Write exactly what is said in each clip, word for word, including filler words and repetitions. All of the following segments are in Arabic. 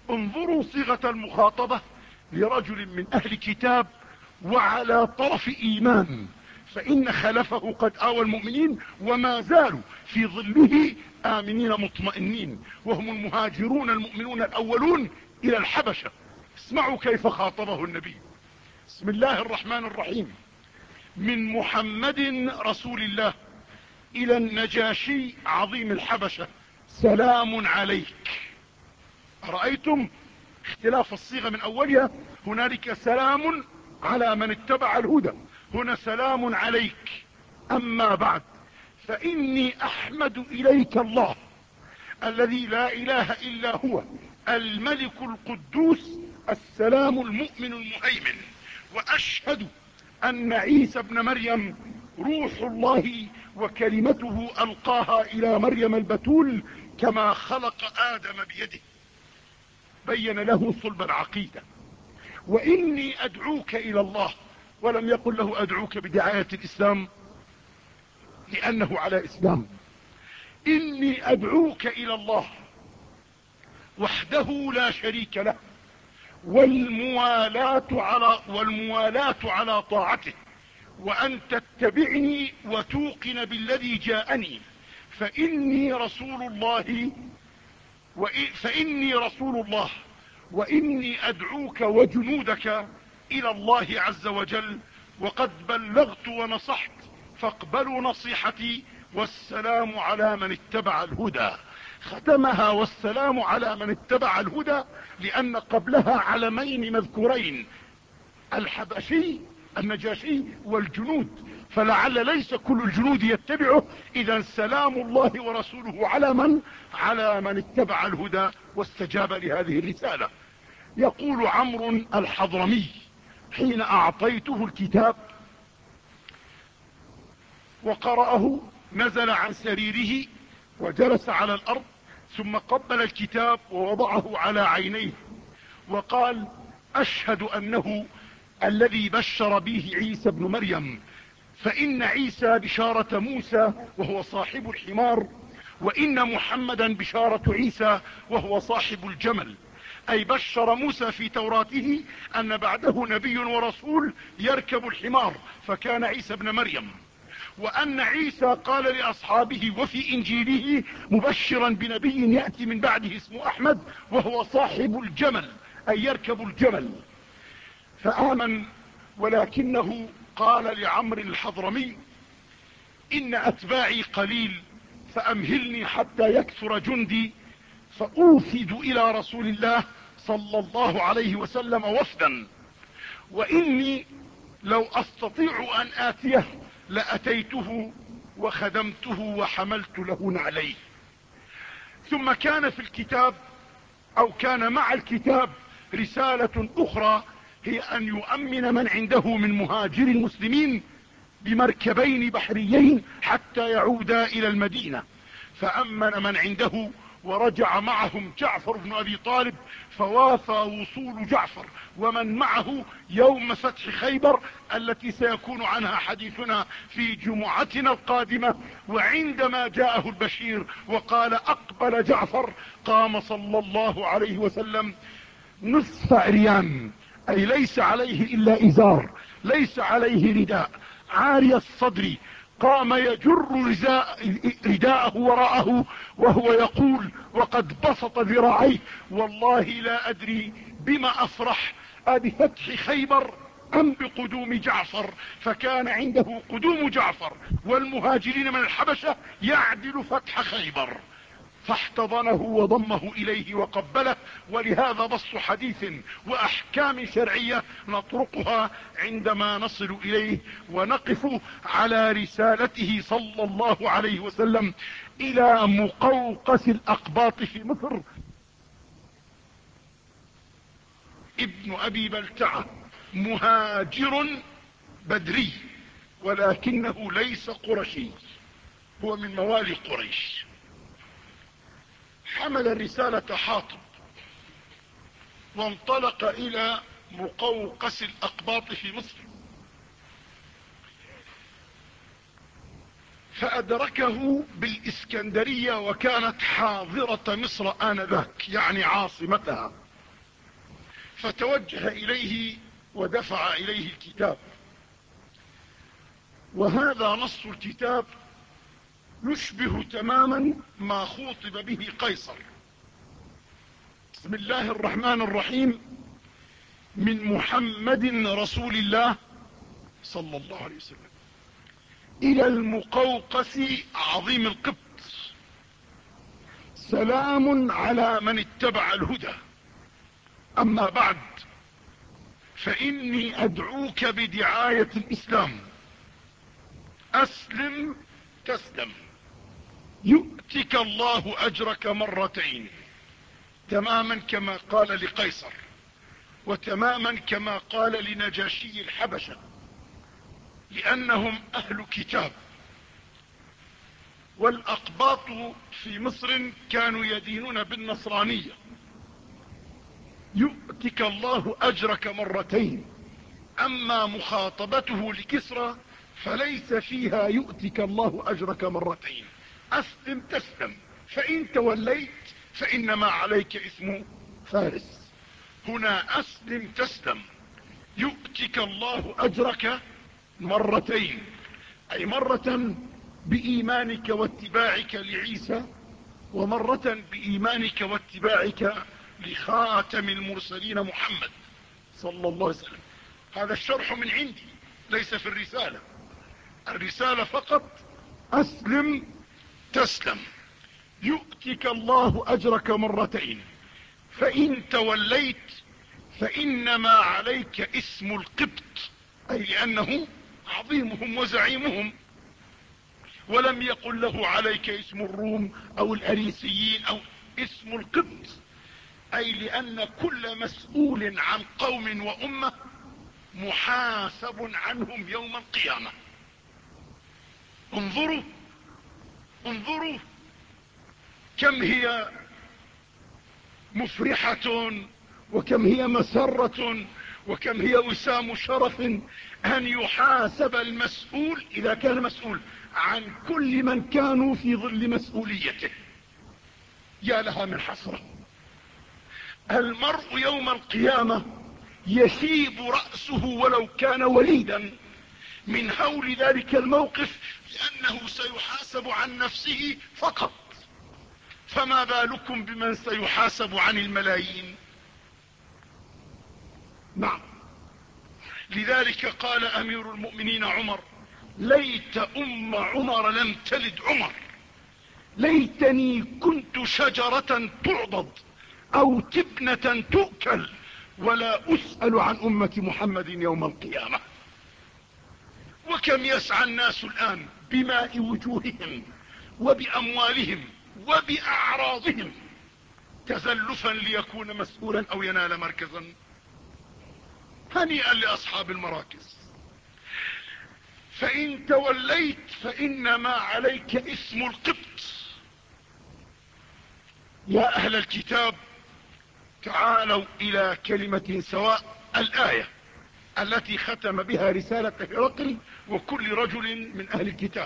انظروا صيغة المخاطبة لرجل من اهل كتاب وعلى طرف ايمان، فان خلفه قد اوى المؤمنين وما زالوا في ظله امنين مطمئنين، وهم المهاجرون المؤمنون الاولون الى الحبشة. اسمعوا كيف خاطبه النبي. بسم الله الرحمن الرحيم. من محمد رسول الله الى النجاشي عظيم الحبشة، سلام عليك. رأيتم اختلاف الصيغة من اولها؟ هنالك سلام على من اتبع الهدى، هنا سلام عليك. اما بعد، فاني احمد اليك الله الذي لا اله الا هو، الملك القدوس السلام المؤمن المهيمن، واشهد ان عيسى ابن مريم روح الله وكلمته القاها الى مريم البتول كما خلق ادم بيده، بين له صلب العقيدة. واني ادعوك الى الله، ولم يقل له ادعوك بدعاية الاسلام لانه على اسلام. اني ادعوك الى الله وحده لا شريك له، والموالاة على والموالاة على طاعته، وان تتبعني وتوقن بالذي جاءني، فاني رسول الله فاني رسول الله واني ادعوك وجنودك الى الله عز وجل، وقد بلغت ونصحت فاقبلوا نصيحتي، والسلام على من اتبع الهدى. ختمها والسلام على من اتبع الهدى لان قبلها علمين مذكورين، الحبشي النجاشي والجنود، فلعل ليس كل الجنود يتبعه. اذا سلام الله ورسوله على من؟ على من اتبع الهدى واستجاب لهذه الرسالة. يقول عمرو الحضرمي حين اعطيته الكتاب وقرأه، نزل عن سريره وجلس على الارض، ثم قبل الكتاب ووضعه على عينيه وقال: اشهد انه الذي بشر به عيسى ابن مريم، فان عيسى بشارة موسى وهو صاحب الحمار، وان محمدا بشارة عيسى وهو صاحب الجمل. اي بشر موسى في توراته ان بعده نبي ورسول يركب الحمار، فكان عيسى ابن مريم، وان عيسى قال لاصحابه وفي انجيله مبشرا بنبي يأتي من بعده اسمه احمد وهو صاحب الجمل، اي يركب الجمل. فآمن، ولكنه قال لعمرو الحضرمي: ان اتباعي قليل، فامهلني حتى يكثر جندي فاوفد الى رسول الله صلى الله عليه وسلم وفدا، واني لو استطيع ان اتيه لاتيته وخدمته وحملت له نعليه. ثم كان في الكتاب او كان مع الكتاب رسالة اخرى، هي ان يؤمن من عنده من مهاجر المسلمين بمركبين بحريين حتى يعودا الى المدينة. فامن من عنده ورجع معهم جعفر بن ابي طالب، فوافى وصول جعفر ومن معه يوم فتح خيبر التي سيكون عنها حديثنا في جمعتنا القادمة. وعندما جاءه البشير وقال اقبل جعفر، قام صلى الله عليه وسلم نصف عريان، اي ليس عليه الا ازار، ليس عليه رداء، عاري الصدر، قام يجر رداءه وراءه وهو يقول وقد بسط ذراعيه: والله لا ادري بما افرح، أبفتح خيبر ام بقدوم جعفر؟ فكان عنده قدوم جعفر والمهاجرين من الحبشة يعدل فتح خيبر، فاحتضنه وضمه اليه وقبله. ولهذا بسط حديث واحكام شرعية نطرقها عندما نصل اليه، ونقف على رسالته صلى الله عليه وسلم الى مقوقس الاقباط في مصر. ابن ابي بلتعة مهاجر بدري، ولكنه ليس قرشي، هو من موالي قريش. حمل رسالة حاطب وانطلق الى مقوقس الاقباط في مصر، فادركه بالاسكندرية، وكانت حاضرة مصر انذاك يعني عاصمتها، فتوجه إليه ودفع إليه الكتاب. وهذا نص الكتاب يشبه تماما ما خوطب به قيصر. بسم الله الرحمن الرحيم. من محمد رسول الله صلى الله عليه وسلم إلى المقوقس عظيم القبط، سلام على من اتبع الهدى. أما بعد، فإني أدعوك بدعاية الإسلام. أسلم تسلم، يؤتك الله أجرك مرتين، تماما كما قال لقيصر، وتماما كما قال لنجاشي الحبشة، لأنهم أهل كتاب. والأقباط في مصر كانوا يدينون بالنصرانية. يؤتك الله أجرك مرتين. أما مخاطبته لكسرى فليس فيها يؤتك الله أجرك مرتين. أسلم تسلم، فإن توليت فإنما عليك اسم فارس. هنا أسلم تسلم، يؤتك الله أجرك مرتين، أي مرة بإيمانك واتباعك لعيسى، ومرة بإيمانك واتباعك لخاتم المرسلين محمد صلى الله عليه وسلم. هذا الشرح من عندي، ليس في الرسالة. الرسالة فقط أسلم تسلم، يؤتك الله أجرك مرتين، فإن توليت فإنما عليك اسم القبط، أي لأنه عظيمهم وزعيمهم. ولم يقل له عليك اسم الروم أو الأريسيين، أو اسم القبط، أي لأن كل مسؤول عن قوم وأمة محاسب عنهم يوم القيامة. انظروا انظروا كم هي مفرحة، وكم هي مسرة، وكم هي وسام شرف أن يحاسب المسؤول، إذا كان مسؤول، عن كل من كانوا في ظل مسؤوليته. يا لها من حسرة. المرء يوم القيامة يشيب رأسه ولو كان وليدا من هول ذلك الموقف، لأنه سيحاسب عن نفسه فقط، فما بالكم بمن سيحاسب عن الملايين؟ نعم. لذلك قال أمير المؤمنين عمر: ليت أم عمر لم تلد عمر، ليتني كنت شجرة تعضد أو تبنة تؤكل، ولا أسأل عن أمة محمد يوم القيامة. وكم يسعى الناس الآن بماء وجوههم وبأموالهم وبأعراضهم تزلفا ليكون مسؤولا أو ينال مركزا. هنيئا لأصحاب المراكز. فإن توليت فإنما عليك اسم القبط. يا أهل الكتاب، تعالوا إلى كلمة سواء. الآية التي ختم بها رسالة هرقل وكل رجل من أهل الكتاب.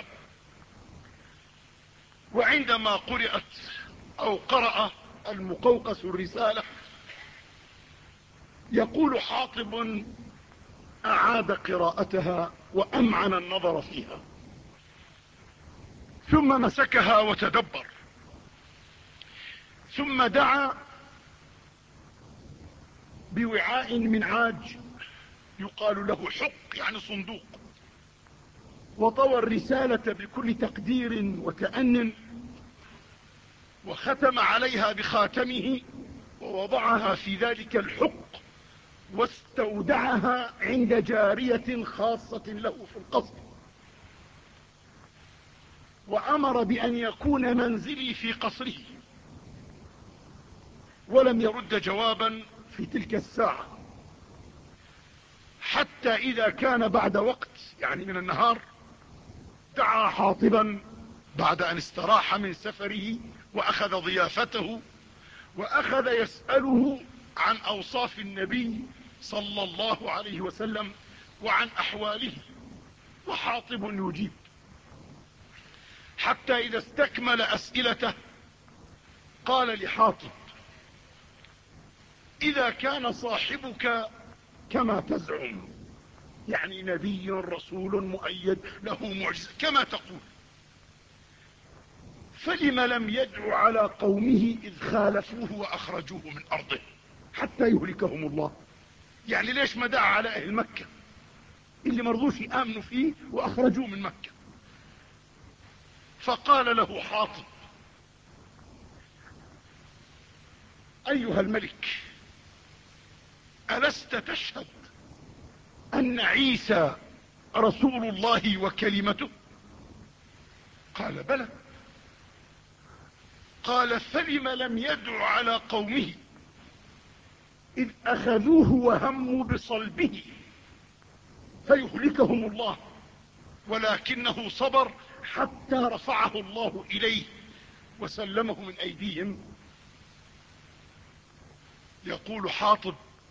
وعندما قرأت أو قرأ المقوقس الرسالة، يقول حاطب: أعاد قراءتها وأمعن النظر فيها، ثم مسكها وتدبر، ثم دعا بوعاء من عاج يقال له حق، يعني صندوق، وطوى الرسالة بكل تقدير وتأن، وختم عليها بخاتمه، ووضعها في ذلك الحق، واستودعها عند جارية خاصة له في القصر، وأمر بأن يكون منزلي في قصره، ولم يرد جوابا في تلك الساعة، حتى إذا كان بعد وقت، يعني من النهار، دعا حاطبا بعد أن استراح من سفره وأخذ ضيافته، وأخذ يسأله عن أوصاف النبي صلى الله عليه وسلم وعن أحواله، وحاطب يجيب، حتى إذا استكمل أسئلته قال لحاطب: إذا كان صاحبك كما تزعم، يعني نبي رسول مؤيد له معجزة كما تقول، فلم لم يدع على قومه إذ خالفوه وأخرجوه من أرضه حتى يهلكهم الله؟ يعني ليش ما دعا على أهل مكة اللي مرضوش يآمنوا فيه وأخرجوه من مكة؟ فقال له حاطب: أيها الملك، ألست تشهد أن عيسى رسول الله وكلمته؟ قال: بلى. قال: فلم لم يدع على قومه إذ أخذوه وهموا بصلبه فيهلكهم الله، ولكنه صبر حتى رفعه الله إليه وسلمه من أيديهم؟ يقول حاطب: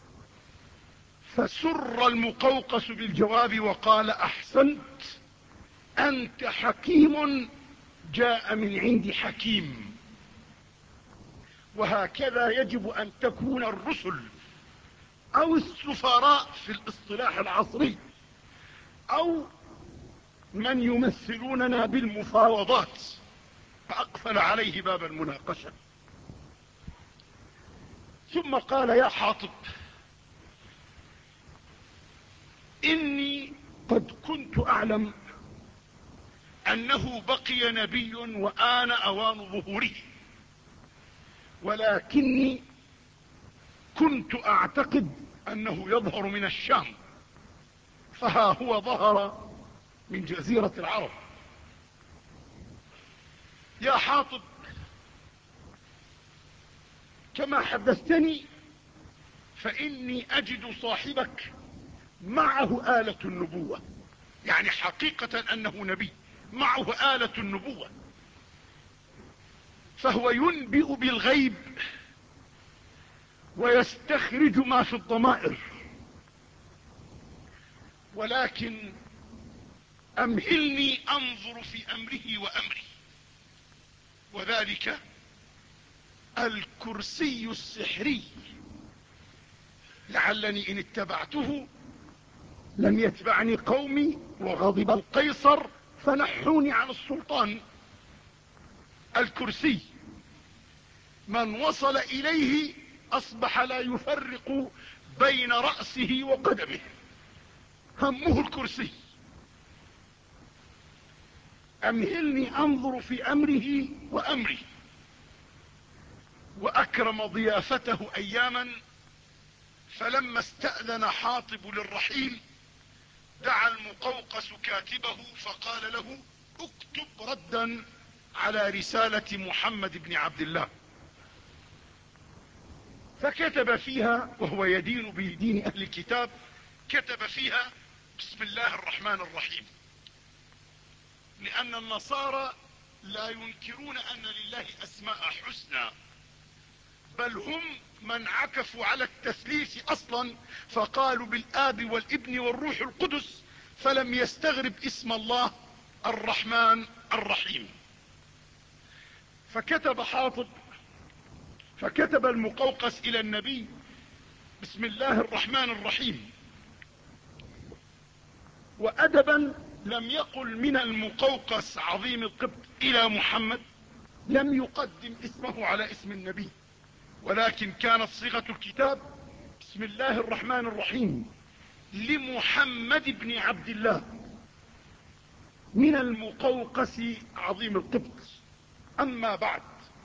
فسر المقوقس بالجواب وقال: أحسنت، أنت حكيم جاء من عند حكيم. وهكذا يجب أن تكون الرسل أو السفراء في الاصطلاح العصري، أو من يمثلوننا بالمفاوضات. فأقفل عليه باب المناقشة، ثم قال: يا حاطب، إني قد كنت أعلم أنه بقي نبي وآن أوان ظهوره، ولكني كنت أعتقد أنه يظهر من الشام، فها هو ظهر من جزيرة العرب. يا حاطب، كما حدثتني فإني أجد صاحبك معه آلة النبوة، يعني حقيقة أنه نبي معه آلة النبوة، فهو ينبئ بالغيب ويستخرج ما في الضمائر، ولكن أمهلني أنظر في أمره وأمري، وذلك الكرسي السحري، لعلني إن اتبعته لم يتبعني قومي وغضب القيصر فنحوني عن السلطان. الكرسي من وصل إليه أصبح لا يفرق بين رأسه وقدمه، همه الكرسي. أمهلني أنظر في أمره وأمري. وأكرم ضيافته أياما، فلما استأذن حاطب للرحيل دعا المقوقس كاتبه فقال له: اكتب ردا على رسالة محمد بن عبد الله. فكتب فيها، وهو يدين بدين أهل الكتاب، كتب فيها: بسم الله الرحمن الرحيم. لأن النصارى لا ينكرون أن لله أسماء حسنى، بل هم من عكفوا على التثليث أصلا، فقالوا بالآب والابن والروح القدس، فلم يستغرب اسم الله الرحمن الرحيم. فكتب حاطب فكتب المقوقس إلى النبي: بسم الله الرحمن الرحيم. وأدبا لم يقل من المقوقس عظيم القبط إلى محمد، لم يقدم اسمه على اسم النبي، ولكن كانت صيغة الكتاب: بسم الله الرحمن الرحيم لمحمد بن عبد الله من المقوقس عظيم القبط. أما بعد،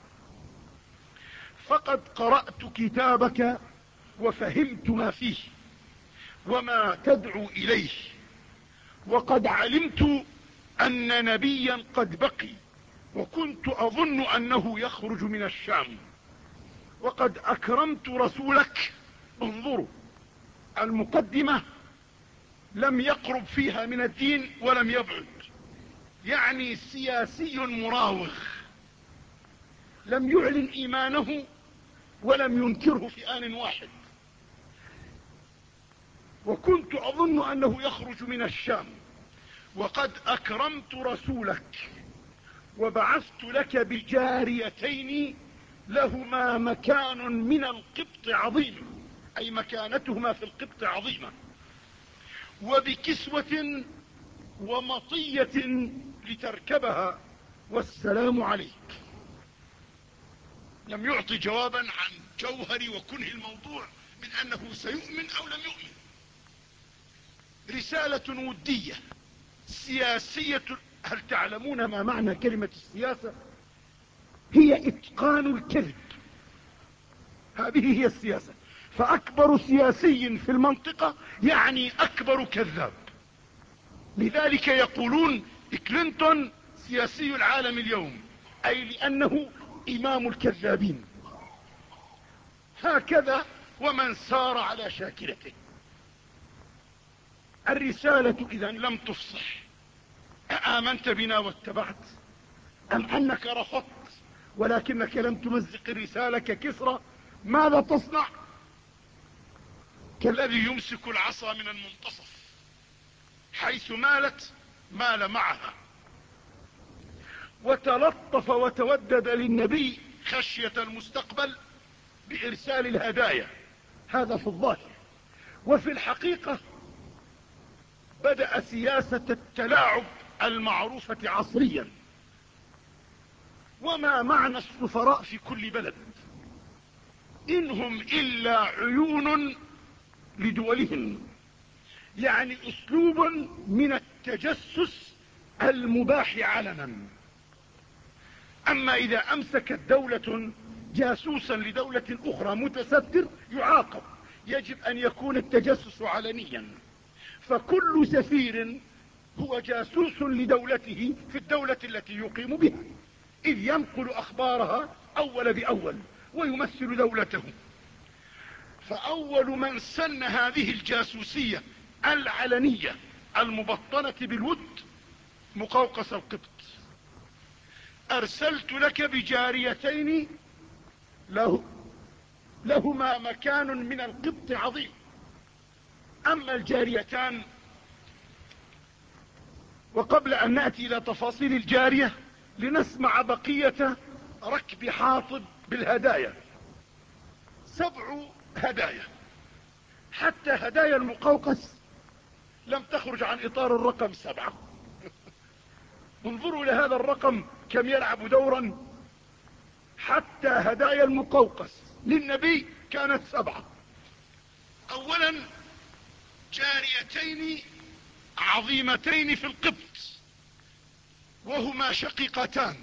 فقد قرأت كتابك وفهمت ما فيه وما تدعو إليه، وقد علمت أن نبيا قد بقي، وكنت أظن أنه يخرج من الشام، وقد أكرمت رسولك. انظروا المقدمة، لم يقرب فيها من الدين ولم يبعد، يعني سياسي مراوغ، لم يعلن إيمانه ولم ينكره في آن واحد. وكنت أظن أنه يخرج من الشام، وقد أكرمت رسولك وبعثت لك بجاريتين لهما مكان من القبط عظيم، أي مكانتهما في القبط عظيمة، وبكسوة ومطية لتركبها والسلام عليك. لم يعطي جوابا عن جوهر وكنه الموضوع من أنه سيؤمن أو لم يؤمن. رسالة ودية سياسية. هل تعلمون ما معنى كلمة السياسة؟ هي إتقان الكذب، هذه هي السياسة. فأكبر سياسي في المنطقة يعني أكبر كذاب. لذلك يقولون كلينتون سياسي العالم اليوم، أي لأنه إمام الكذابين. هكذا ومن سار على شاكلته. الرسالة إذا لم تفصح. أآمنت بنا واتبعت، أم أنك رفضت ولكنك لم تمزق الرسالة ككسرى؟ ماذا تصنع؟ كالذي يمسك العصا من المنتصف، حيث مالت مال معها. وتلطف وتودد للنبي خشية المستقبل بإرسال الهدايا، هذا في الظاهر. وفي الحقيقة بدأ سياسة التلاعب المعروفة عصريا. وما معنى السفراء في كل بلد؟ إنهم إلا عيون لدولهم، يعني أسلوب من التجسس المباح علنا. أما إذا أمسكت دولة جاسوسا لدولة أخرى متستر يعاقب، يجب أن يكون التجسس علنيا. فكل سفير هو جاسوس لدولته في الدولة التي يقيم بها، إذ ينقل أخبارها أول بأول ويمثل دولته. فأول من سن هذه الجاسوسية العلنية المبطنة بالود مقوقس القبط. أرسلت لك بجاريتين له لهما مكان من القبط عظيم. أما الجاريتان، وقبل أن نأتي إلى تفاصيل الجارية لنسمع بقية ركب حاطب بالهدايا. سبع هدايا، حتى هدايا المقوقس لم تخرج عن إطار الرقم سبعة. انظروا إلى هذا الرقم كم يلعب دورا. حتى هدايا المقوقس للنبي كانت سبعة. أولا جاريتين عظيمتين في القبط، وهما شقيقتان،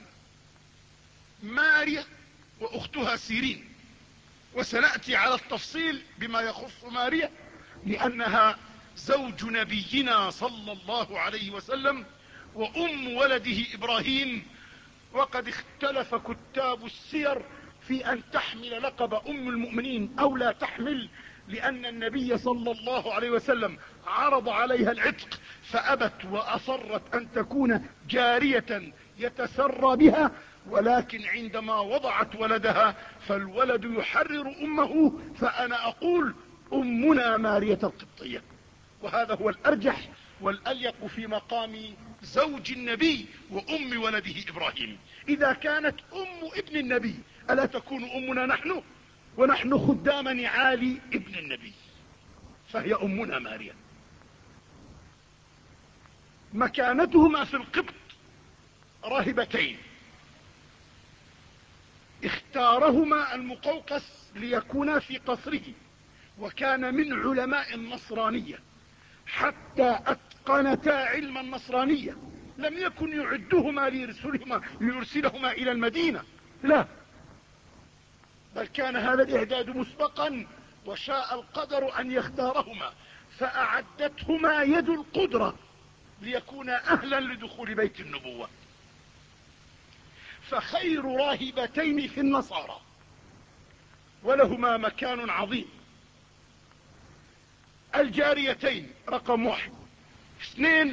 ماريا وأختها سيرين. وسنأتي على التفصيل بما يخص ماريا، لأنها زوج نبينا صلى الله عليه وسلم وأم ولده إبراهيم. وقد اختلف كتاب السير في أن تحمل لقب أم المؤمنين أو لا تحمل، لأن النبي صلى الله عليه وسلم عرض عليها العتق فأبت وأصرت أن تكون جارية يتسرى بها. ولكن عندما وضعت ولدها فالولد يحرر أمه، فأنا أقول أمنا مارية القبطية، وهذا هو الأرجح والأليق في مقام زوج النبي وأم ولده إبراهيم. إذا كانت أم ابن النبي ألا تكون أمنا نحن؟ ونحن خدام نعال ابن النبي، فهي أمنا ماريا. مكانتهما في القبط راهبتين، اختارهما المقوقس ليكونا في قصره، وكان من علماء النصرانية حتى أتقنتا علم النصرانية. لم يكن يعدهما ليرسلهما, ليرسلهما إلى المدينة، لا، بل كان هذا الإعداد مسبقا، وشاء القدر أن يختارهما فأعدتهما يد القدرة ليكونا أهلا لدخول بيت النبوة. فخير راهبتين في النصارى، ولهما مكان عظيم. الجاريتين رقم واحد. اثنين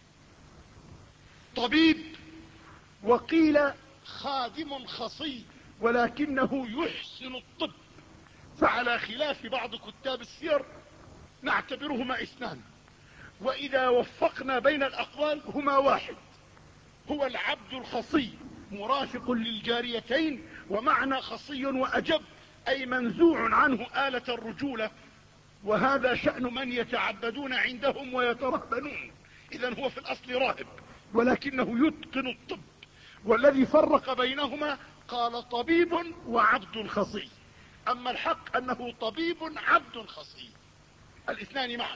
طبيب، وقيل خادم خصي ولكنه يحسن الطب، فعلى خلاف بعض كتاب السير نعتبرهما اثنان، وإذا وفقنا بين الأقوال هما واحد. هو العبد الخصي مرافق للجاريتين، ومعنى خصي وأجب أي منزوع عنه آلة الرجولة، وهذا شأن من يتعبدون عندهم ويترهبنون. إذن هو في الأصل راهب ولكنه يتقن الطب، والذي فرق بينهما قال طبيب وعبد خصي. أما الحق أنه طبيب عبد خصي، الاثنان معا.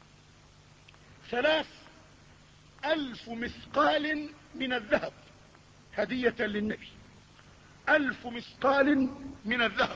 ثلاث ألف مثقال من الذهب هدية للنبي، ألف مثقال من الذهب.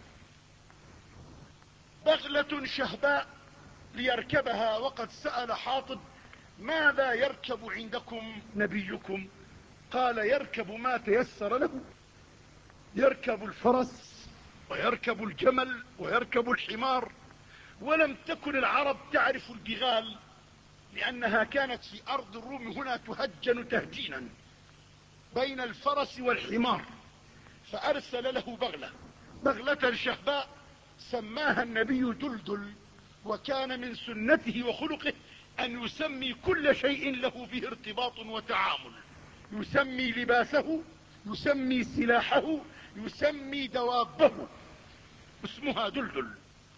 بغلة شهباء ليركبها، وقد سأل حاطب ماذا يركب عندكم نبيكم؟ قال يركب ما تيسر له، يركب الفرس ويركب الجمل ويركب الحمار. ولم تكن العرب تعرف البغال، لأنها كانت في أرض الروم هنا تهجن تهجينا بين الفرس والحمار، فأرسل له بغلة، بغلة شهباء سماها النبي دلدل. وكان من سنته وخلقه أن يسمي كل شيء له به ارتباط وتعامل، يسمي لباسه، يسمي سلاحه، يسمي دوابه، اسمها دلدل.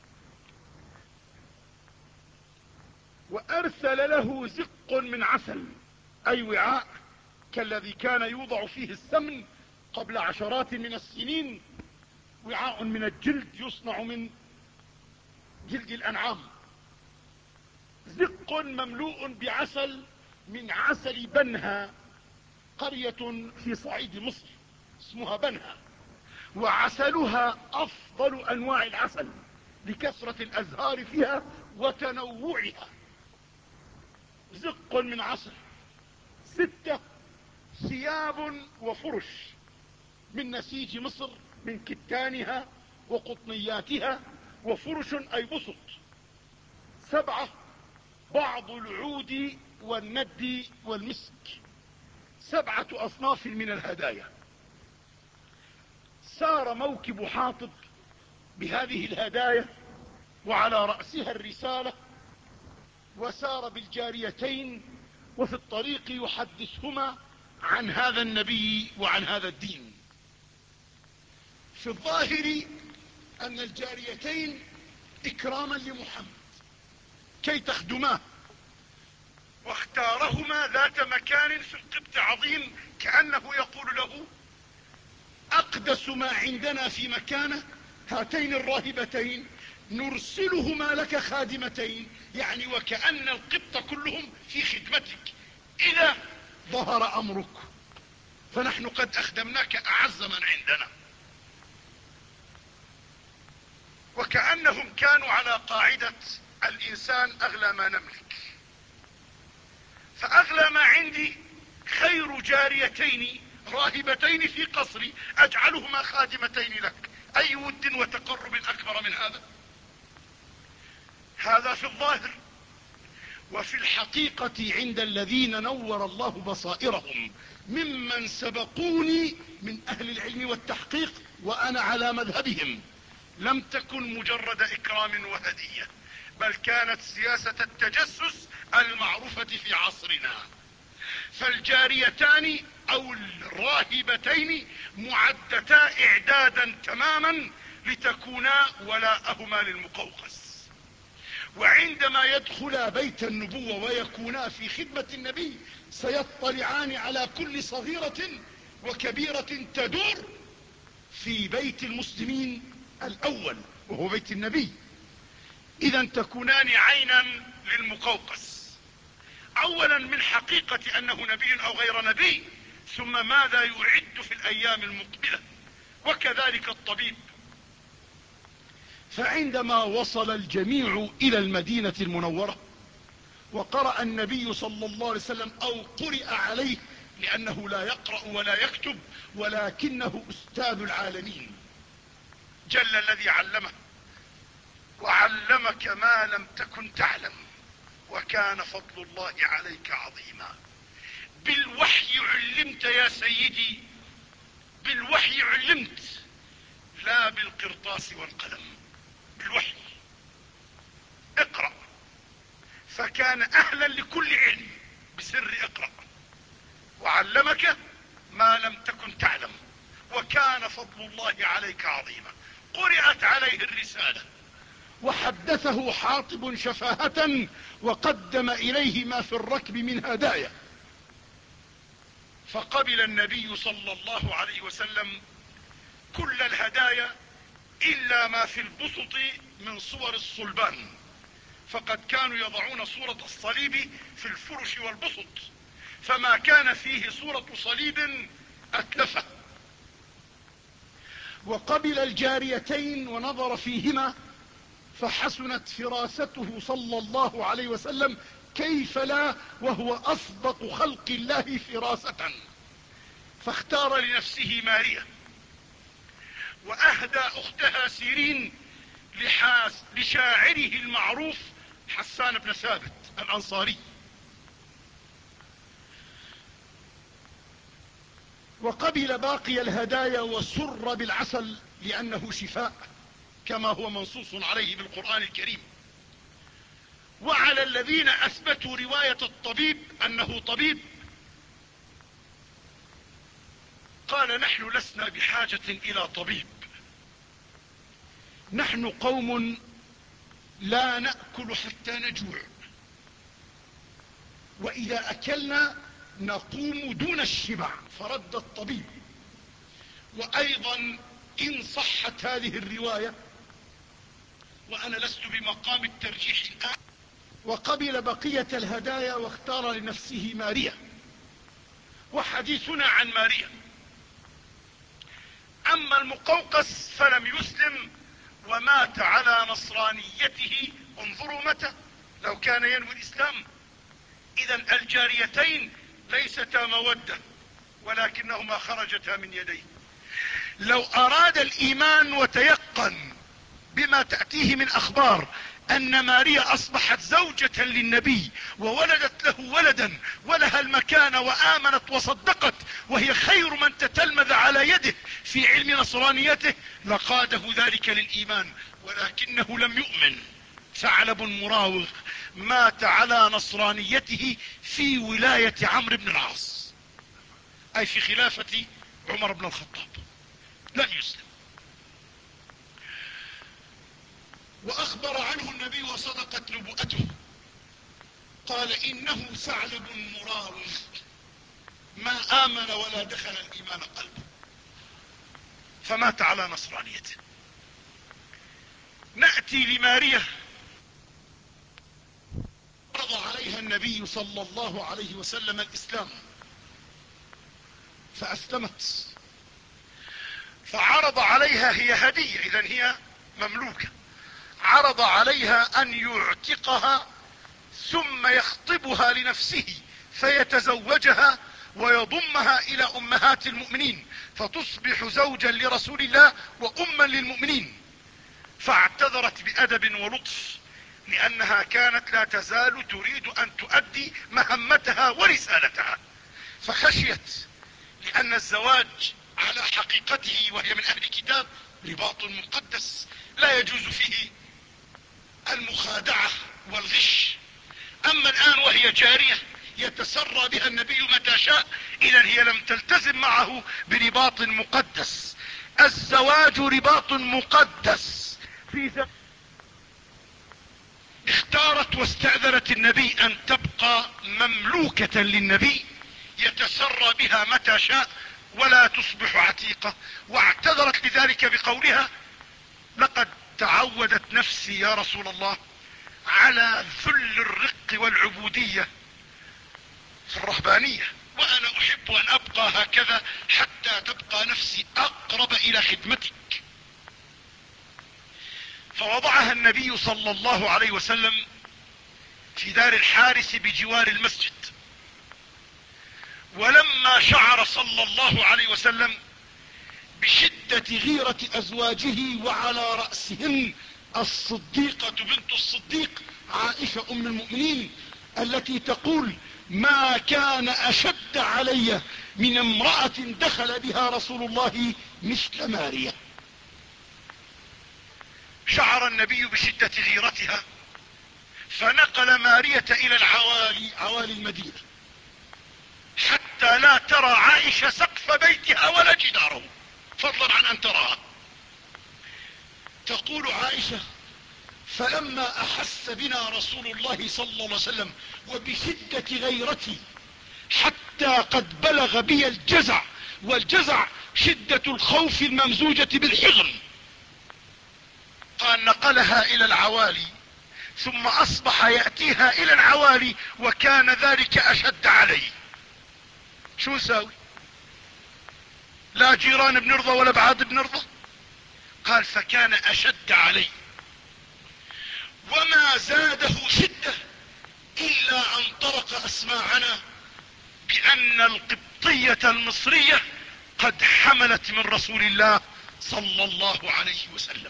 وأرسل له زق من عسل، أي وعاء كالذي كان يوضع فيه السمن قبل عشرات من السنين، وعاء من الجلد يصنع من جلد الأنعام، زق مملوء بعسل من عسل بنها، قرية في صعيد مصر اسمها بنها، وعسلها أفضل أنواع العسل لكثرة الأزهار فيها وتنوعها. زق من عسل. ستة ثياب وفرش من نسيج مصر، من كتانها وقطنياتها، وفرش أي بسط. سبعة بعض العود والند والمسك، سبعة أصناف من الهدايا. سار موكب حاطب بهذه الهدايا وعلى رأسها الرسالة، وسار بالجاريتين، وفي الطريق يحدثهما عن هذا النبي وعن هذا الدين. في الظاهر أن الجاريتين إكراما لمحمد كي تخدماه، واختارهما ذات مكان في القبط عظيم، كأنه يقول له أقدس ما عندنا في مكانه هاتين الراهبتين نرسلهما لك خادمتين، يعني وكأن القبط كلهم في خدمتك إذا ظهر أمرك، فنحن قد أخدمناك أعز من عندنا. وكأنهم كانوا على قاعدة الإنسان أغلى ما نملك، فأغلى ما عندي خير جاريتين راهبتين في قصري أجعلهما خادمتين لك، أي ود وتقرب أكبر من هذا؟ هذا في الظاهر. وفي الحقيقة عند الذين نور الله بصائرهم ممن سبقوني من أهل العلم والتحقيق وأنا على مذهبهم، لم تكن مجرد إكرام وهدية، بل كانت سياسة التجسس المعروفة في عصرنا. فالجاريتان أو الراهبتين معدتا إعدادا تماما لتكونا ولاءهما للمقوقس، وعندما يدخلا بيت النبوة ويكونا في خدمة النبي سيطلعان على كل صغيرة وكبيرة تدور في بيت المسلمين الأول وهو بيت النبي. إذا تكونان عينا للمقوقس، أولا من حقيقة أنه نبي أو غير نبي، ثم ماذا يعد في الأيام المقبلة، وكذلك الطبيب. فعندما وصل الجميع إلى المدينة المنورة وقرأ النبي صلى الله عليه وسلم أو قرئ عليه، لأنه لا يقرأ ولا يكتب ولكنه أستاذ العالمين جل الذي علمه وعلمك ما لم تكن تعلم وكان فضل الله عليك عظيما. بالوحي علمت يا سيدي، بالوحي علمت، لا بالقرطاس والقلم، بالوحي. اقرأ، فكان أهلا لكل علم بسر اقرأ، وعلمك ما لم تكن تعلم وكان فضل الله عليك عظيما. قرأت عليه الرسالة وحدثه حاطب شفاهة وقدم إليه ما في الركب من هدايا، فقبل النبي صلى الله عليه وسلم كل الهدايا إلا ما في البسط من صور الصلبان، فقد كانوا يضعون صورة الصليب في الفرش والبسط، فما كان فيه صورة صليب أتلفه. وقبل الجاريتين ونظر فيهما فحسنت فراسته صلى الله عليه وسلم، كيف لا وهو أصدق خلق الله فراسة، فاختار لنفسه ماريا، وأهدى أختها سيرين لحاس لشاعره المعروف حسان بن ثابت الأنصاري. وقبل باقي الهدايا وسر بالعسل لأنه شفاء كما هو منصوص عليه بالقرآن الكريم. وعلى الذين أثبتوا رواية الطبيب أنه طبيب قال: نحن لسنا بحاجة إلى طبيب، نحن قوم لا نأكل حتى نجوع، وإذا أكلنا نقوم دون الشبع. فرد الطبيب. وأيضا إن صحت هذه الرواية، وأنا لست بمقام الترجيح الآن، وقبل بقية الهدايا واختار لنفسه ماريا. وحديثنا عن ماريا. أما المقوقس فلم يسلم ومات على نصرانيته. انظروا متى، لو كان ينوي الإسلام. إذا الجاريتين ليستا مودة ولكنهما خرجتا من يديه. لو أراد الإيمان وتيقن بما تأتيه من أخبار أن ماريا أصبحت زوجة للنبي وولدت له ولدا ولها المكانة وآمنت وصدقت وهي خير من تتلمذ على يده في علم نصرانيته، لقاده ذلك للإيمان، ولكنه لم يؤمن. ثعلب مراوغ مات على نصرانيته في ولاية عمرو بن العاص، أي في خلافة عمر بن الخطاب، لم يسلم. وأخبر عنه النبي وصدقت نبوءته، قال: إنه ثعلب مراوغ ما آمن ولا دخل الإيمان قلبه، فمات على نصرانيته. نأتي لماريا. عرض عليها النبي صلى الله عليه وسلم الإسلام فأسلمت، فعرض عليها، هي هدية إذن هي مملوكة، عرض عليها أن يعتقها ثم يخطبها لنفسه فيتزوجها ويضمها إلى أمهات المؤمنين فتصبح زوجا لرسول الله وأما للمؤمنين. فاعتذرت بأدب ولطف لأنها كانت لا تزال تريد أن تؤدي مهمتها ورسالتها، فخشيت، لأن الزواج على حقيقته وهي من أهل الكتاب رباط مقدس لا يجوز فيه المخادعة والغش. أما الآن وهي جارية يتسرى بها النبي متى شاء، إذن هي لم تلتزم معه برباط مقدس. الزواج رباط مقدس. في زمن اختارت واستأذنت النبي أن تبقى مملوكة للنبي يتسرى بها متى شاء ولا تصبح عتيقة، واعتذرت لذلك بقولها: لقد تعودت نفسي يا رسول الله على ذل الرق والعبودية في الرهبانية، وأنا أحب أن أبقى هكذا حتى تبقى نفسي أقرب إلى خدمتك. فوضعها النبي صلى الله عليه وسلم في دار الحارس بجوار المسجد. ولما شعر صلى الله عليه وسلم بشدة غيرة أزواجه وعلى رأسهن الصديقة بنت الصديق عائشة أم المؤمنين التي تقول: ما كان أشد علي من امرأة دخل بها رسول الله مثل ماريا. شعر النبي بشدة غيرتها فنقل مارية إلى العوالي، عوالي المدينة، حتى لا ترى عائشة سقف بيتها ولا جداره. فضلا عن ان تراها. تقول عائشة: فلما احس بنا رسول الله صلى الله عليه وسلم وبشدة غيرتي حتى قد بلغ بي الجزع، والجزع شدة الخوف الممزوجة بالحزن، قال نقلها الى العوالي ثم اصبح يأتيها الى العوالي وكان ذلك اشد علي. شو نساوي؟ لا جيران بنرضى ولا بعاد بنرضى. قال فكان اشد علي، وما زاده شدة الا ان طرق اسماعنا بان القبطية المصرية قد حملت من رسول الله صلى الله عليه وسلم.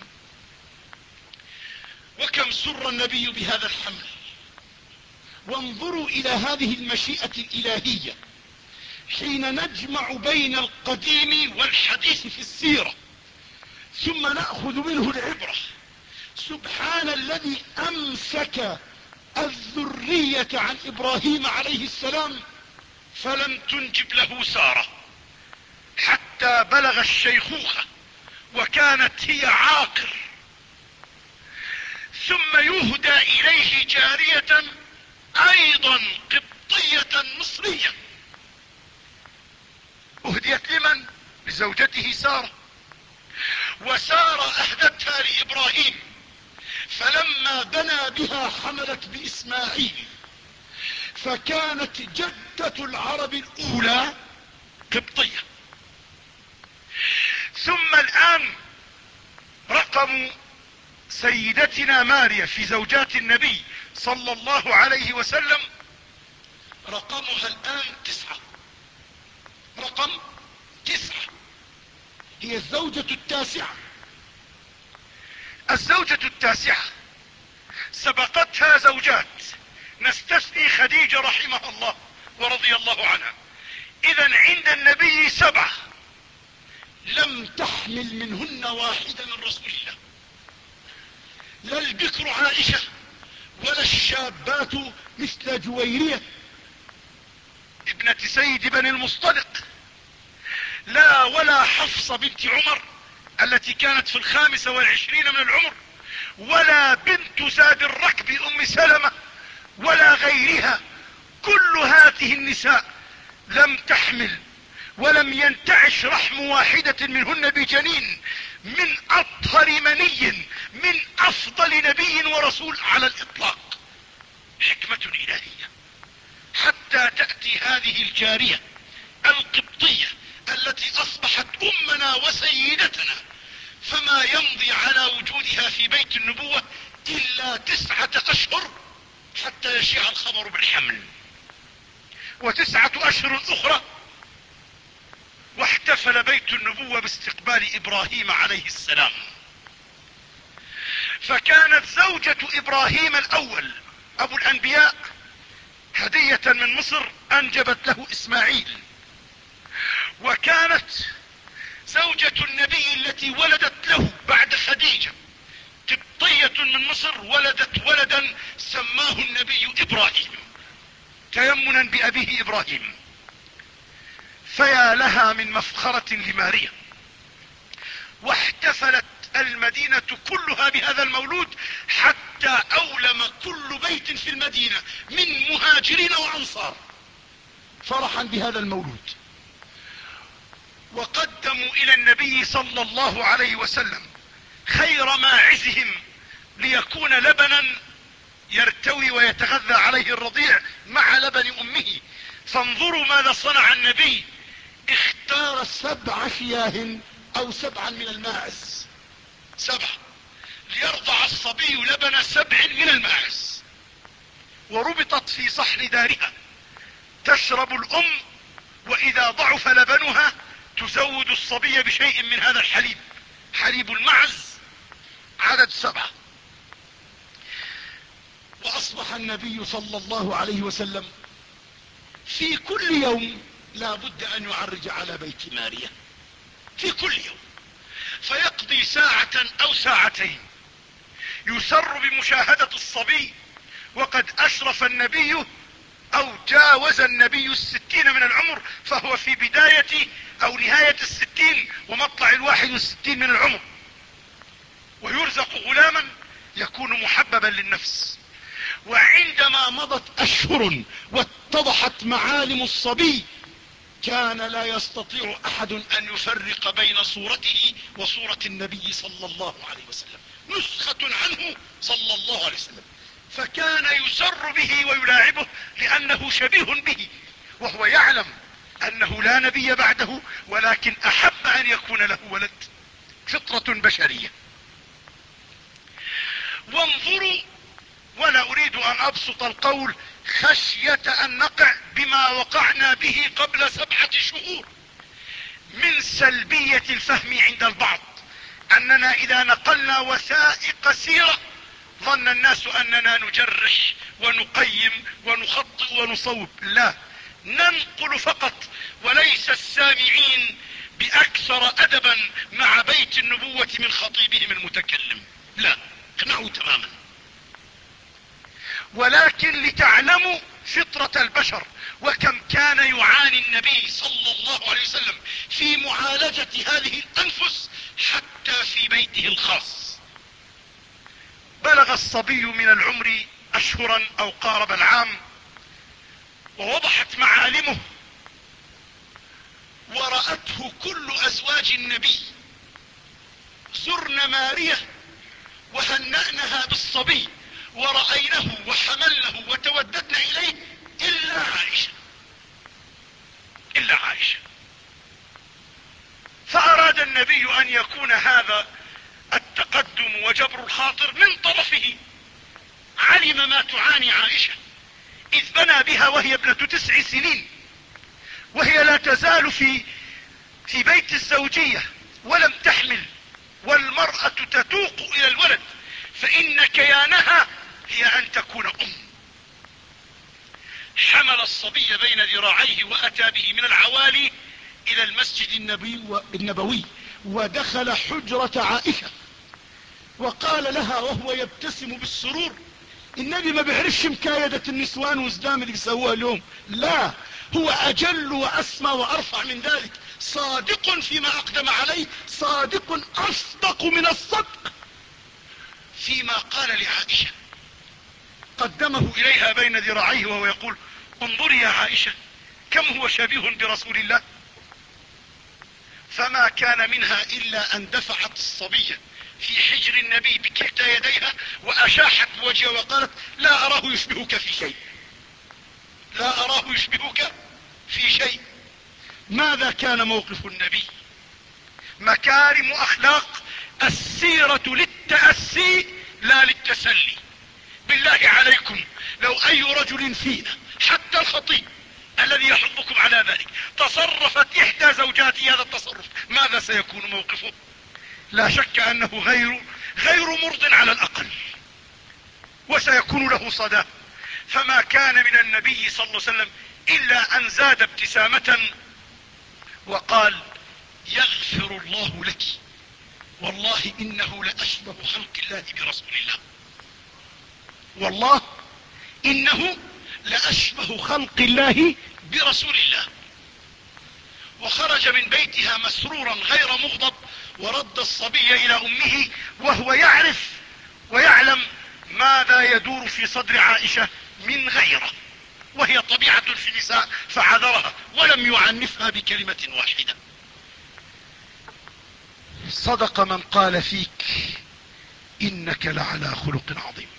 وكم سر النبي بهذا الحمل. وانظروا الى هذه المشيئة الالهية حين نجمع بين القديم والحديث في السيرة ثم نأخذ منه العبرة. سبحان الذي امسك الذرية عن ابراهيم عليه السلام فلم تنجب له سارة حتى بلغ الشيخوخة وكانت هي عاقر، ثم يهدى اليه جارية ايضا قبطية مصرية. اهديت لمن؟ لزوجته سارة، وسارة اهدتها لابراهيم، فلما بنى بها حملت باسماعيل، فكانت جدة العرب الاولى قبطية. ثم الان رقم سيدتنا ماريا في زوجات النبي صلى الله عليه وسلم رقمها الان تسعة. رقم تسعة، هي الزوجة التاسعة. الزوجة التاسعة سبقتها زوجات، نستثني خديجة رحمها الله ورضي الله عنها. اذا عند النبي سبعة لم تحمل منهن واحدة من رسول الله. لا البكر عائشة ولا الشابات مثل جويرية ابنة سيد بني المصطلق، لا ولا حفصة بنت عمر التي كانت في الخامسة والعشرين من العمر، ولا بنت زاد الركب ام سلمة ولا غيرها. كل هذه النساء لم تحمل ولم ينتعش رحم واحدة منهن بجنين من اطهر مني من افضل نبي ورسول على الاطلاق. حكمة الهية حتى تأتي هذه الجارية القبطية التي اصبحت امنا وسيدتنا، فما يمضي على وجودها في بيت النبوة الا تسعة اشهر حتى يشيع الخبر بالحمل، وتسعة اشهر اخرى واحتفل بيت النبوة باستقبال ابراهيم عليه السلام. فكانت زوجة ابراهيم الاول ابو الانبياء هدية من مصر انجبت له اسماعيل، وكانت زوجة النبي التي ولدت له بعد خديجة قبطية من مصر ولدت ولدا سماه النبي ابراهيم تيمنا بابيه ابراهيم. فيا لها من مفخرة لماريا. واحتفلت المدينة كلها بهذا المولود حتى اولم كل بيت في المدينة من مهاجرين وانصار فرحا بهذا المولود. وقدموا الى النبي صلى الله عليه وسلم خير ماعزهم ليكون لبنا يرتوي ويتغذى عليه الرضيع مع لبن امه. فانظروا ماذا صنع النبي، اختار سبع شياه او سبعا من الماعز، سبع، ليرضع الصبي لبن سبع من الماعز. وربطت في صحن دارها تشرب الام، واذا ضعف لبنها تزود الصبي بشيء من هذا الحليب، حليب المعز. عدد سبعة. واصبح النبي صلى الله عليه وسلم في كل يوم لا بد ان يعرج على بيت ماريا، في كل يوم، فيقضي ساعة او ساعتين يسر بمشاهدة الصبي، وقد اشرف النبي او جاوز النبي الستين والستين من العمر، فهو في بداية او نهاية الستين ومطلع الواحد والستين من العمر، ويرزق غلاما يكون محببا للنفس. وعندما مضت اشهر واتضحت معالم الصبي، كان لا يستطيع احد ان يفرق بين صورته وصورة النبي صلى الله عليه وسلم، نسخة عنه صلى الله عليه وسلم، فكان يسر به ويلاعبه لانه شبيه به، وهو يعلم انه لا نبي بعده، ولكن احب ان يكون له ولد، فطرة بشرية. وانظروا، ولا اريد ان ابسط القول خشية ان نقع بما وقعنا به قبل سبعة شهور من سلبية الفهم عند البعض، اننا اذا نقلنا وثائق سيرة ظن الناس اننا نجرح ونقيم ونخطئ ونصوب. لا، ننقل فقط، وليس السامعين باكثر ادبا مع بيت النبوة من خطيبهم المتكلم، لا، اقنعوا تماما. ولكن لتعلموا فطرة البشر، وكم كان يعاني النبي صلى الله عليه وسلم في معالجة هذه الانفس حتى في بيته الخاص. بلغ الصبي من العمر اشهرا او قارب العام، ووضحت معالمه، ورأته كل ازواج النبي، زرن مارية وهنأنها بالصبي ورأينه وحملنه وتوددن اليه الا عائشة، الا عائشة. فاراد النبي ان يكون هذا التقدم وجبر الخاطر من طرفه، علم ما تعاني عائشة، اذ بنى بها وهي ابنة تسع سنين، وهي لا تزال في في بيت الزوجية ولم تحمل، والمرأة تتوق الى الولد، فان كيانها هي ان تكون ام. حمل الصبي بين ذراعيه واتى به من العوالي الى المسجد النبوي، ودخل حجرة عائشة وقال لها وهو يبتسم بالسرور، النبي ما بيعرفش مكايدة النسوان وزدام اللي بيسووها اليوم، لا، هو اجل واسمى وارفع من ذلك، صادق فيما اقدم عليه، صادق اصدق من الصدق فيما قال لعائشة. قدمه اليها بين ذراعيه وهو يقول انظري يا عائشة كم هو شبيه برسول الله. فما كان منها الا ان دفعت الصبية في حجر النبي بكلتا يديها واشاحت بوجهها وقالت لا اراه يشبهك في شيء، لا اراه يشبهك في شيء. ماذا كان موقف النبي؟ مكارم اخلاق، السيرة للتأسي لا للتسلي. بالله عليكم لو اي رجل فينا حتى الخطيب الذي يحضكم على ذلك تصرفت احدى زوجاته هذا التصرف، ماذا سيكون موقفه؟ لا شك انه غير غير مرض على الاقل، وسيكون له صدى. فما كان من النبي صلى الله عليه وسلم الا ان زاد ابتسامة وقال يغفر الله لك، والله انه لاشبه خلق الله برسول الله، والله انه لاشبه خلق الله برسول الله. وخرج من بيتها مسرورا غير مغضب، ورد الصبي الى امه وهو يعرف ويعلم ماذا يدور في صدر عائشة من غيره، وهي طبيعة في النساء، فعذرها ولم يعنفها بكلمة واحدة. صدق من قال فيك انك لعلى خلق عظيم.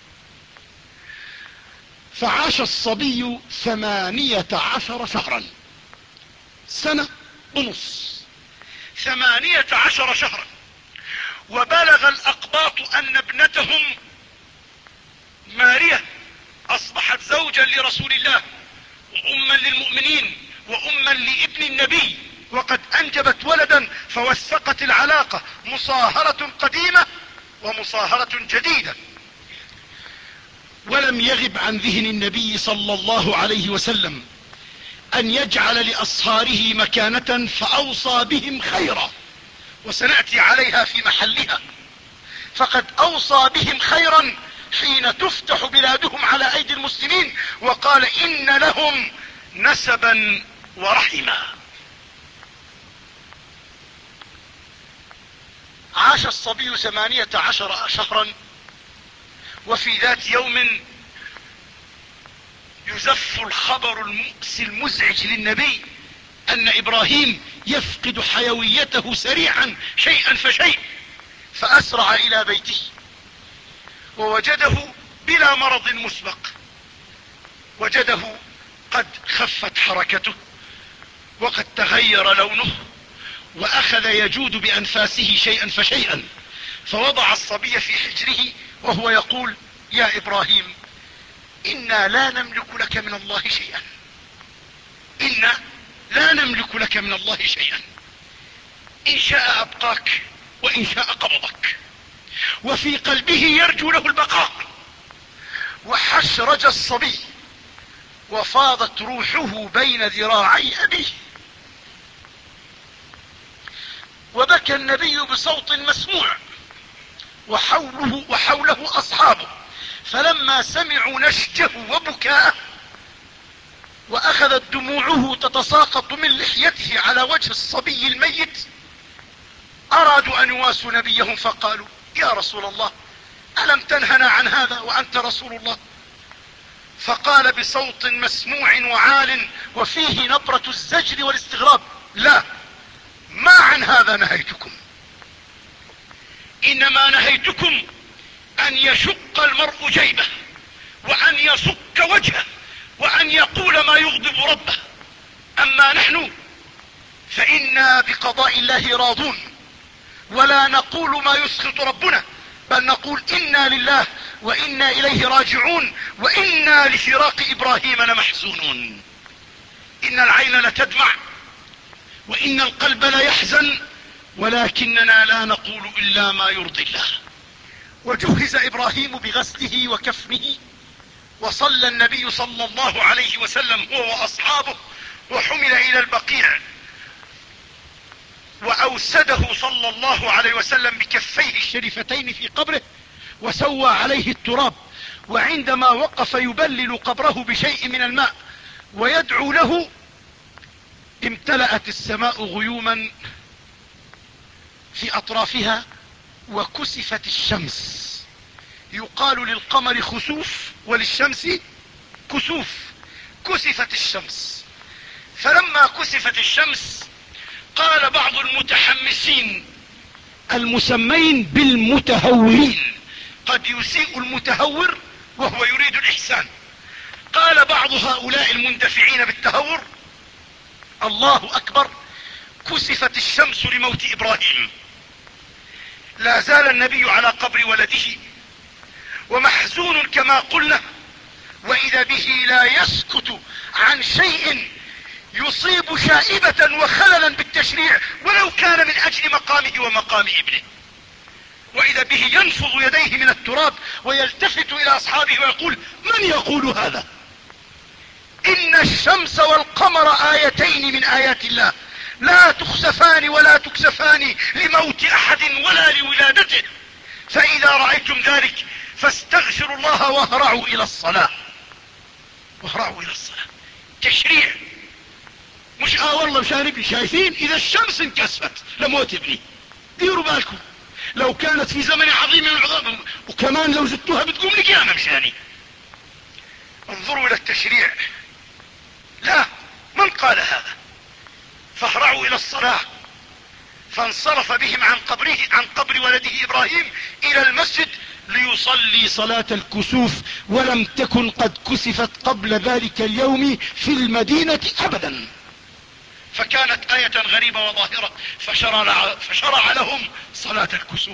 فعاش الصبي ثمانية عشر شهرا، سنة ونص، ثمانية عشر شهرا. وبلغ الاقباط ان ابنتهم مارية اصبحت زوجا لرسول الله واما للمؤمنين واما لابن النبي، وقد انجبت ولدا، فوثقت العلاقة مصاهرة قديمة ومصاهرة جديدة. ولم يغب عن ذهن النبي صلى الله عليه وسلم ان يجعل لاصهاره مكانة، فاوصى بهم خيرا، وسنأتي عليها في محلها. فقد اوصى بهم خيرا حين تفتح بلادهم على ايدي المسلمين، وقال ان لهم نسبا ورحما. عاش الصبي ثمانية عشر شهرا، وفي ذات يوم يزف الخبر المؤسي المزعج للنبي ان ابراهيم يفقد حيويته سريعا شيئا فشيء، فاسرع الى بيته ووجده بلا مرض مسبق، وجده قد خفت حركته وقد تغير لونه واخذ يجود بانفاسه شيئا فشيئا، فوضع الصبي في حجره وهو يقول: يا ابراهيم، انا لا نملك لك من الله شيئا، انا لا نملك لك من الله شيئا، ان شاء ابقاك وان شاء قبضك. وفي قلبه يرجو له البقاء. وحشرج الصبي وفاضت روحه بين ذراعي ابيه، وبكى النبي بصوت مسموع وحوله, وحوله اصحابه، فلما سمعوا نشجه وبكاءه واخذت دموعه تتساقط من لحيته على وجه الصبي الميت، ارادوا ان يواسوا نبيهم فقالوا: يا رسول الله، الم تنهنا عن هذا وانت رسول الله؟ فقال بصوت مسموع وعال وفيه نبرة الزجر والاستغراب: لا، ما عن هذا نهيتكم، انما نهيتكم ان يشق المرء جيبه وان يصك وجهه وان يقول ما يغضب ربه. اما نحن فانا بقضاء الله راضون، ولا نقول ما يسخط ربنا، بل نقول انا لله وانا اليه راجعون وانا لفراق ابراهيم لمحزونون. ان العين لتدمع وان القلب ليحزن، ولكننا لا نقول الا ما يرضي الله. وجهز ابراهيم بغسله وكفنه، وصلى النبي صلى الله عليه وسلم هو واصحابه، وحمل الى البقيع، واوسده صلى الله عليه وسلم بكفيه الشريفتين في قبره وسوى عليه التراب. وعندما وقف يبلل قبره بشيء من الماء ويدعو له، امتلأت السماء غيوما في اطرافها وكسفت الشمس. يقال للقمر خسوف وللشمس كسوف. كسفت الشمس. فلما كسفت الشمس قال بعض المتحمسين المسمين بالمتهورين، قد يسيء المتهور وهو يريد الإحسان، قال بعض هؤلاء المندفعين بالتهور: الله أكبر، كسفت الشمس لموت إبراهيم. لا زال النبي على قبر ولده ومحزون كما قلنا، وإذا به لا يسكت عن شيء يصيب شائبة وخللا بالتشريع ولو كان من أجل مقامه ومقام ابنه. وإذا به ينفض يديه من التراب ويلتفت إلى أصحابه ويقول: من يقول هذا؟ إن الشمس والقمر آيتين من آيات الله، لا تخسفان ولا تكسفان لموت أحد ولا لولادته، فإذا رأيتم ذلك فاستغفروا الله واهرعوا إلى الصلاة. واهرعوا إلى الصلاة. تشريع، مش اه والله مشان ابني. شايفين اذا الشمس انكسفت لموت ابني. ديروا بالكم، لو كانت في زمن عظيم من العظام، وكمان لو زدتوها بتقوم لقيامة مشاني. انظروا الى التشريع. لا، من قال هذا؟ فاهرعوا الى الصلاة. فانصرف بهم عن قبره عن قبر ولده ابراهيم الى المسجد ليصلي صلاة الكسوف، ولم تكن قد كسفت قبل ذلك اليوم في المدينة ابدا. فكانت آية غريبة وظاهرة، فشرع, فشرع لهم صلاة الكسوف.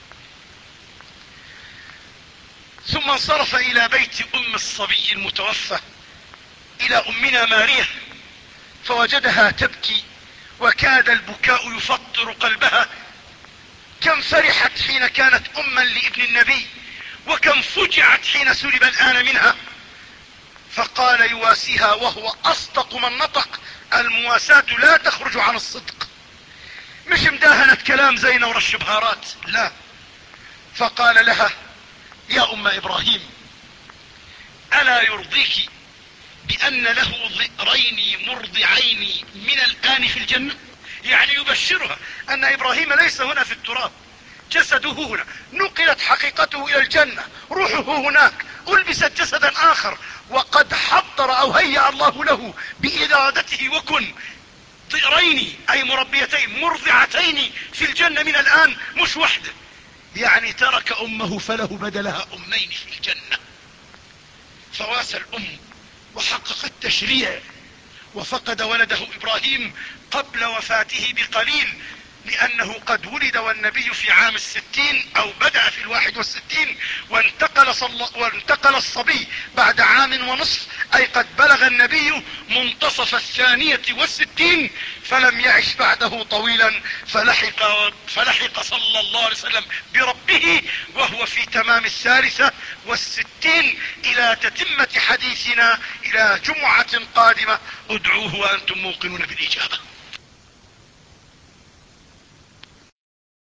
ثم انصرف الى بيت ام الصبي المتوفى، الى امنا ماريا، فوجدها تبكي وكاد البكاء يفطر قلبها. كم فرحت حين كانت اما لابن النبي، وكم فجعت حين سلب الان منها. فقال يواسيها وهو اصدق من نطق: المواساة لا تخرج عن الصدق. مش مداهنة كلام زي نور الشبهارات، لا. فقال لها: يا ام ابراهيم، الا يرضيك بأن له ذئرين مرضعين من الآن في الجنة؟ يعني يبشرها أن إبراهيم ليس هنا في التراب، جسده هنا، نقلت حقيقته إلى الجنة، روحه هناك، ألبست جسدا آخر، وقد حضر أو هيأ الله له بإرادته وكن ذئرين أي مربيتين مرضعتين في الجنة من الآن، مش وحده. يعني ترك أمه فله بدلها أمين في الجنة. فواس الأم وحقق التشريع، وفقد ولده إبراهيم قبل وفاته بقليل، لأنه قد ولد والنبي في عام الستين أو بدأ في الواحد والستين، وانتقل, صل... وانتقل الصبي بعد عام ونصف، أي قد بلغ النبي منتصف الثانية والستين، فلم يعش بعده طويلا، فلحق, فلحق صلى الله عليه وسلم بربه وهو في تمام الثالثة والستين. إلى تتمة حديثنا إلى جمعة قادمة، ادعوه وأنتم موقنون بالإجابة.